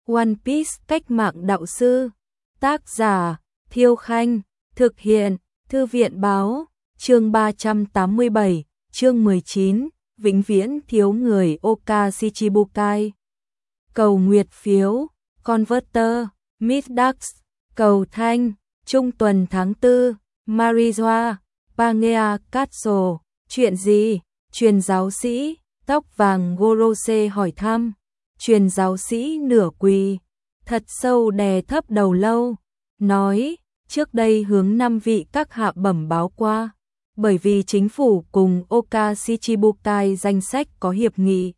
One Piece cách mạng đạo sư. Tác giả Thiêu Khanh. Thực hiện Thư viện Báo. Chương 387, chương 19, vĩnh viễn thiếu người Oka Shichibukai. Cầu nguyệt phiếu, Converter, Middux, cầu thanh, trung tuần tháng 4, Marijoa, Pangea Castle, chuyện gì? Truyền giáo sĩ, tóc vàng Gorose hỏi thăm. Truyền giáo sĩ nửa quỳ, thật sâu đè thấp đầu lâu, nói, trước đây hướng 5 vị các hạ bẩm báo qua, bởi vì chính phủ cùng Oka Shichibukai danh sách có hiệp nghị.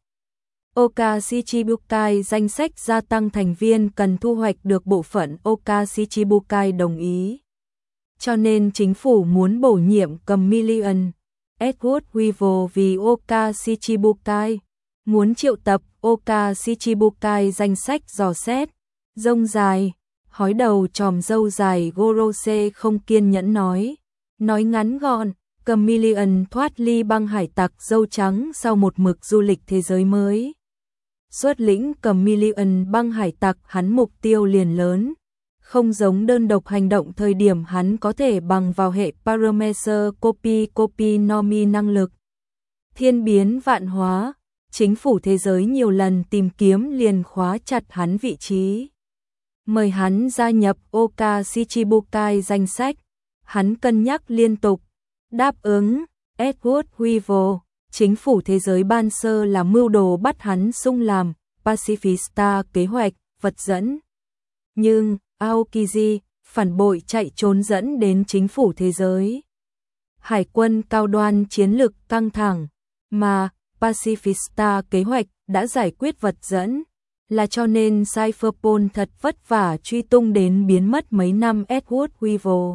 Oka Shichibukai danh sách gia tăng thành viên cần thu hoạch được bộ phận Oka Shichibukai đồng ý. Cho nên chính phủ muốn bổ nhiệm Chameleon, Edward Weevil vì Oka Shichibukai, muốn triệu tập Oka Shichibukai danh sách dò xét. Rông dài, hói đầu tròm râu dài Gorose không kiên nhẫn nói ngắn gọn, Chameleon thoát ly băng hải tặc râu trắng sau một mực du lịch thế giới mới. Xuất lĩnh Chameleon băng hải tặc hắn mục tiêu liền lớn, không giống đơn độc hành động thời điểm hắn có thể bằng vào hệ Parameter Copy Nomi năng lực. Thiên biến vạn hóa, chính phủ thế giới nhiều lần tìm kiếm liền khóa chặt hắn vị trí. Mời hắn gia nhập Oka Shichibukai danh sách, hắn cân nhắc liên tục, đáp ứng. Edward Weevil, chính phủ thế giới ban sơ là mưu đồ bắt hắn sung làm Pacifista kế hoạch, vật dẫn. Nhưng Aokiji phản bội chạy trốn dẫn đến chính phủ thế giới. Hải quân cao đoan chiến lực căng thẳng, mà Pacifista kế hoạch đã giải quyết vật dẫn, là cho nên Cypherpol thật vất vả truy tung đến biến mất mấy năm Edward Weevil.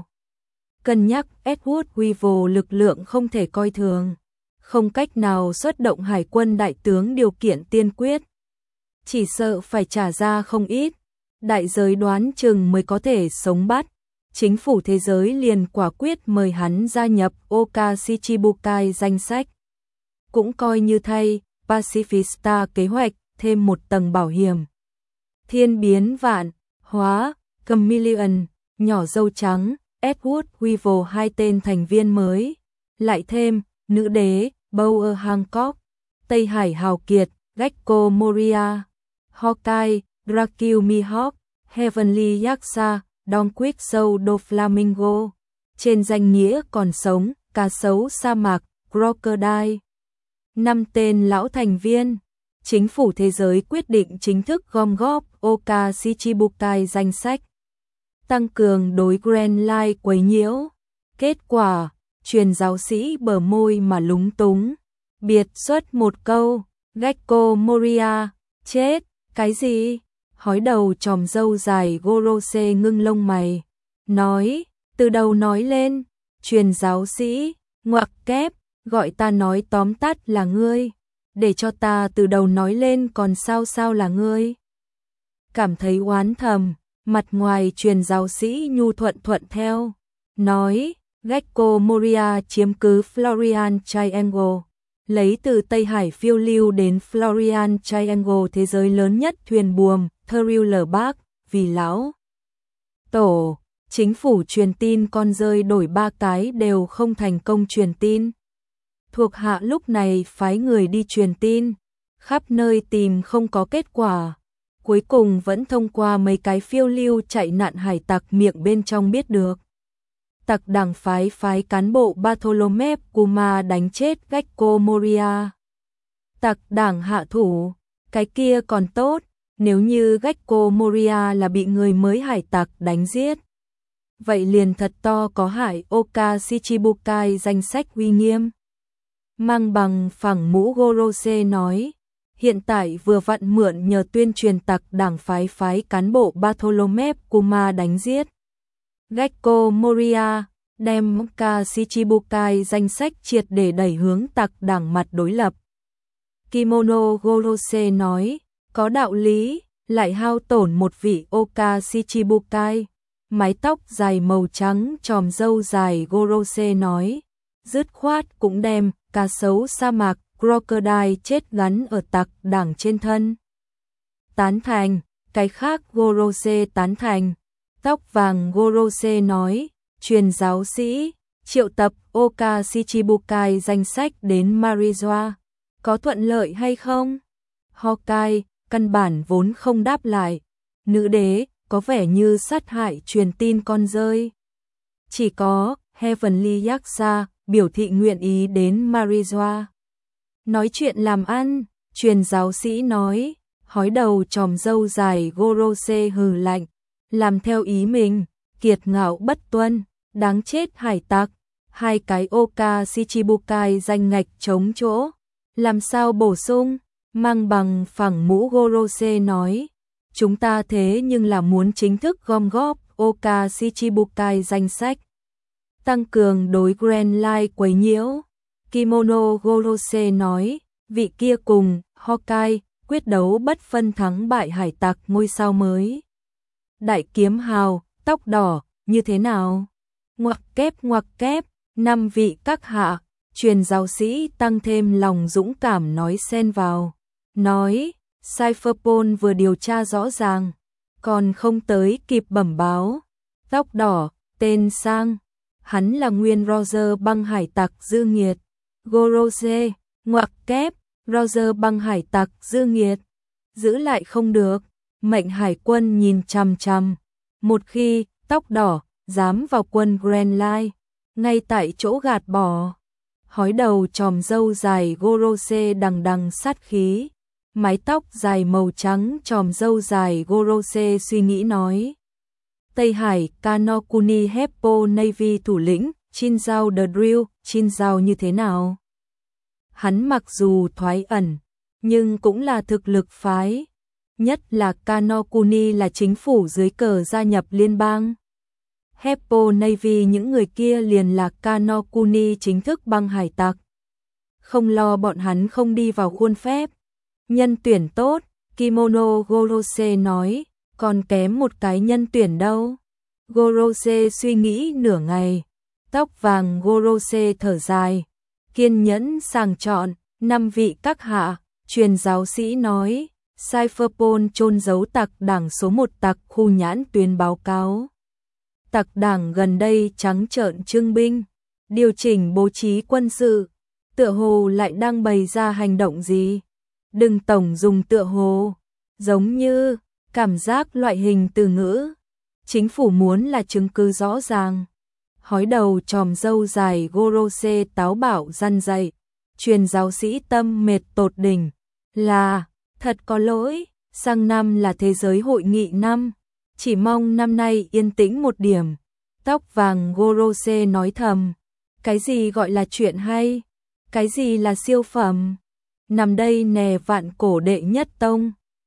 Cân nhắc Edward Weevil lực lượng không thể coi thường, không cách nào xuất động hải quân đại tướng điều kiện tiên quyết. Chỉ sợ phải trả ra không ít, đại giới đoán chừng mới có thể sống bắt. Chính phủ thế giới liền quả quyết mời hắn gia nhập Oka Shichibukai danh sách. Cũng coi như thay Pacifista kế hoạch thêm một tầng bảo hiểm. Thiên biến vạn hóa, Chameleon, nhỏ dâu trắng, Edward Weevil hai tên thành viên mới. Lại thêm, nữ đế, Bower Hancock, Tây Hải Hào Kiệt, Gekko Moria, Hawkeye, Dracula Mihawk, Heavenly Yaksha, Don Quixote do Flamingo. Trên danh nghĩa còn sống, cá sấu sa mạc, Crocodile. 5 tên lão thành viên. Chính phủ thế giới quyết định chính thức gom góp Oka Shichibukai danh sách, tăng cường đối Grand Line quấy nhiễu. Kết quả, truyền giáo sĩ bờ môi mà lúng túng, biệt xuất một câu, Gekko Moria, chết, cái gì? Hói đầu tròm râu dài Gorose ngưng lông mày, nói, từ đầu nói lên, truyền giáo sĩ, ngoặc kép, gọi ta nói tóm tắt là ngươi. Để cho ta từ đầu nói lên còn sao là ngươi. Cảm thấy oán thầm, mặt ngoài truyền giáo sĩ nhu thuận theo, nói, Gekko Moria chiếm cứ Florian Triangle, lấy từ Tây Hải phiêu lưu đến Florian Triangle thế giới lớn nhất thuyền buồm, Thriller Bark, vì lão tổ, chính phủ truyền tin con rơi đổi 3 cái đều không thành công truyền tin. Thuộc hạ lúc này phái người đi truyền tin, khắp nơi tìm không có kết quả, cuối cùng vẫn thông qua mấy cái phiêu lưu chạy nạn hải tặc miệng bên trong biết được. Tặc đảng phái cán bộ Bartholomew Kuma đánh chết Gekko Moria. Tặc đảng hạ thủ, cái kia còn tốt, nếu như Gekko Moria là bị người mới hải tặc đánh giết, vậy liền thật to có hại Oka Shichibukai danh sách uy nghiêm. Mang bằng phẳng mũ Gorose nói, hiện tại vừa vặn mượn nhờ tuyên truyền tặc đảng phái cán bộ Bartholomew Kuma đánh giết Gekko Moria, đem Oka Shichibukai danh sách triệt để đẩy hướng tặc đảng mặt đối lập. Kimono Gorose nói, có đạo lý, lại hao tổn một vị Oka Shichibukai. Mái tóc dài màu trắng tròm râu dài Gorose nói, dứt khoát cũng đem cá sấu sa mạc Crocodile chết gắn ở tặc đảng trên thân. Tán thành, cái khác Gorose tán thành. Tóc vàng Gorose nói, truyền giáo sĩ, triệu tập Oka Shichibukai danh sách đến Marijoa. Có thuận lợi hay không? Hawkeye, căn bản vốn không đáp lại. Nữ đế, có vẻ như sát hại truyền tin con rơi. Chỉ có Heavenly Yakuza biểu thị nguyện ý đến Marijoa. Nói chuyện làm ăn, truyền giáo sĩ nói, hói đầu tròm râu dài Gorose hừ lạnh, làm theo ý mình, kiệt ngạo bất tuân, đáng chết hải tặc. Hai cái Oka Shichibukai danh ngạch trống chỗ, làm sao bổ sung? Mang bằng phẳng mũ Gorose nói, chúng ta thế nhưng là muốn chính thức gom góp Oka Shichibukai danh sách, tăng cường đối Grand Line quấy nhiễu. Kimono Gorose nói, vị kia cùng Hawkeye quyết đấu bất phân thắng bại hải tặc ngôi sao mới. Đại kiếm hào, tóc đỏ, như thế nào? Ngoặc kép, 5 vị các hạ, truyền giáo sĩ tăng thêm lòng dũng cảm nói xen vào. Nói, Cypherpol vừa điều tra rõ ràng, còn không tới kịp bẩm báo. Tóc đỏ, tên sang, hắn là nguyên Roger băng hải tặc dư nghiệt. Gorose, ngoặc kép, Roger băng hải tặc dư nghiệt. Giữ lại không được, mệnh hải quân nhìn chằm chằm. Một khi, tóc đỏ, dám vào quân Grand Line, ngay tại chỗ gạt bỏ. Hói đầu tròm râu dài Gorose đằng đằng sát khí. Mái tóc dài màu trắng tròm râu dài Gorose suy nghĩ nói. Tây Hải Kanokuni Heppo Navy thủ lĩnh, Shinzao the Drill, Shinzao như thế nào? Hắn mặc dù thoái ẩn, nhưng cũng là thực lực phái. Nhất là Kanokuni là chính phủ dưới cờ gia nhập liên bang. Heppo Navy những người kia liền là Kanokuni chính thức băng hải tặc. Không lo bọn hắn không đi vào khuôn phép. Nhân tuyển tốt, Kimono Gorose nói, còn kém một cái nhân tuyển đâu. Gorose suy nghĩ nửa ngày, tóc vàng Gorose thở dài, kiên nhẫn sàng chọn, 5 vị các hạ, truyền giáo sĩ nói, Cypherpol chôn giấu tặc đảng số 1 tặc khu nhãn tuyến báo cáo. Tặc đảng gần đây trắng trợn trưng binh, điều chỉnh bố trí quân sự, tựa hồ lại đang bày ra hành động gì? Đừng tổng dùng tựa hồ, giống như, cảm giác loại hình từ ngữ. Chính phủ muốn là chứng cứ rõ ràng. Hói đầu tròm râu dài Gorose táo bạo răn dậy, truyền giáo sĩ tâm mệt tột đỉnh, là, thật có lỗi, sang năm là thế giới hội nghị năm, chỉ mong năm nay yên tĩnh một điểm. Tóc vàng Gorose nói thầm, cái gì gọi là chuyện hay, cái gì là siêu phẩm, nằm đây nè vạn cổ đệ nhất tông.